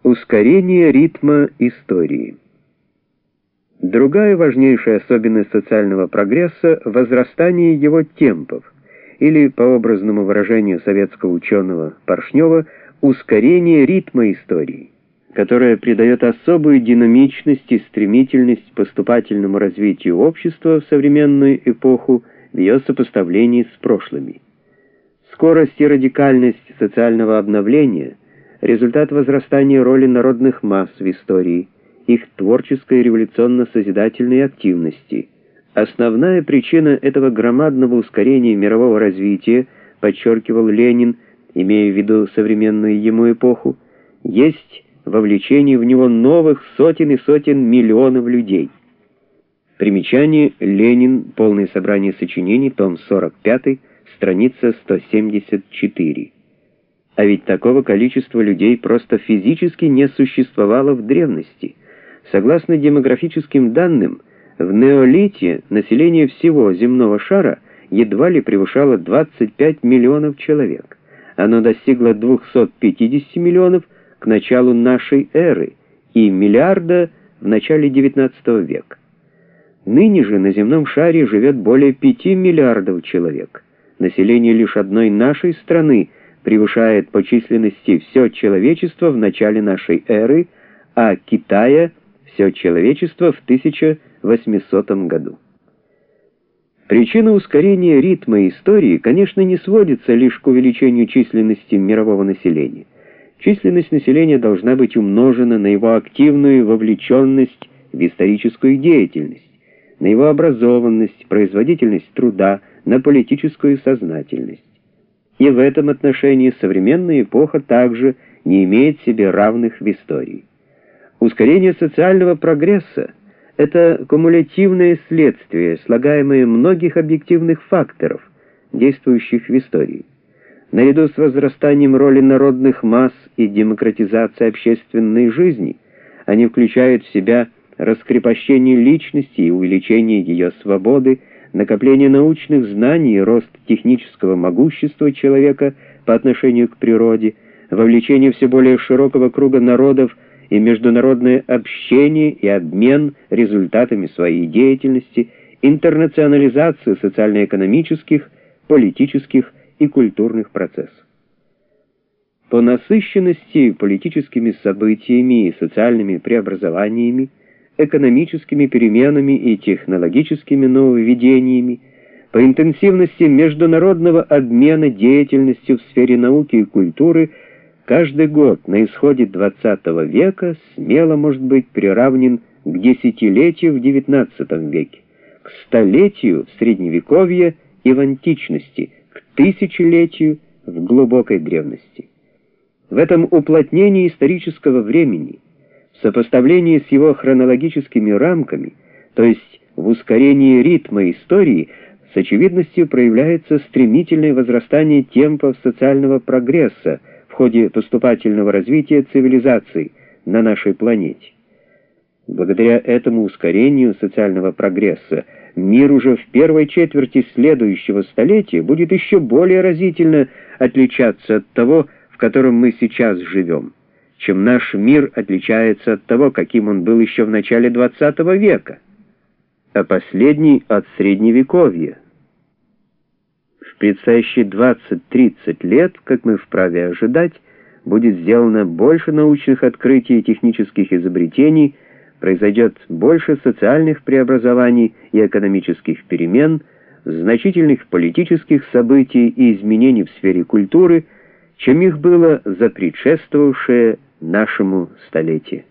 Ускорение ритма истории. Другая важнейшая особенность социального прогресса — возрастание его темпов, или, по образному выражению советского ученого Поршнева, ускорение ритма истории, которое придает особую динамичность и стремительность поступательному развитию общества в современную эпоху в ее сопоставлении с прошлыми. Скорость и радикальность социального обновления — результат возрастания роли народных масс в истории, их творческой и революционно-созидательной активности. Основная причина этого громадного ускорения мирового развития, подчеркивал Ленин, имея в виду современную ему эпоху, есть вовлечение в него новых сотен и сотен миллионов людей. Примечание: Ленин. Полное собрание сочинений. Том 45. Страница 174. А ведь такого количества людей просто физически не существовало в древности. Согласно демографическим данным, в неолите население всего земного шара едва ли превышало 25 миллионов человек. Оно достигло 250 миллионов к началу нашей эры и миллиарда в начале XIX века. Ныне же на земном шаре живет более 5 миллиардов человек. Население лишь одной нашей страны превышает по численности все человечество в начале нашей эры, а Китая — все человечество в 1800 году. Причина ускорения ритма истории, конечно, не сводится лишь к увеличению численности мирового населения. Численность населения должна быть умножена на его активную вовлеченность в историческую деятельность, на его образованность, производительность труда, на политическую сознательность. И в этом отношении современная эпоха также не имеет себе равных в истории. Ускорение социального прогресса — это кумулятивное следствие, слагаемое многих объективных факторов, действующих в истории. Наряду с возрастанием роли народных масс и демократизацией общественной жизни, они включают в себя раскрепощение личности и увеличение ее свободы, накопление научных знаний и рост технического могущества человека по отношению к природе, вовлечение все более широкого круга народов и международное общение и обмен результатами своей деятельности, интернационализацию социально-экономических, политических и культурных процессов. По насыщенности политическими событиями и социальными преобразованиями, экономическими переменами и технологическими нововведениями, по интенсивности международного обмена деятельностью в сфере науки и культуры, каждый год на исходе XX века смело может быть приравнен к десятилетию в XIX веке, к столетию в Средневековье и в античности, к тысячелетию в глубокой древности. В этом уплотнении исторического времени, в сопоставлении с его хронологическими рамками, то есть в ускорении ритма истории, с очевидностью проявляется стремительное возрастание темпов социального прогресса в ходе поступательного развития цивилизаций на нашей планете. Благодаря этому ускорению социального прогресса мир уже в первой четверти следующего столетия будет еще более разительно отличаться от того, в котором мы сейчас живем, чем наш мир отличается от того, каким он был еще в начале XX века, а последний — от Средневековья. В предстоящие 20-30 лет, как мы вправе ожидать, будет сделано больше научных открытий и технических изобретений, произойдет больше социальных преобразований и экономических перемен, значительных политических событий и изменений в сфере культуры, чем их было за предшествовавшее нашему столетие.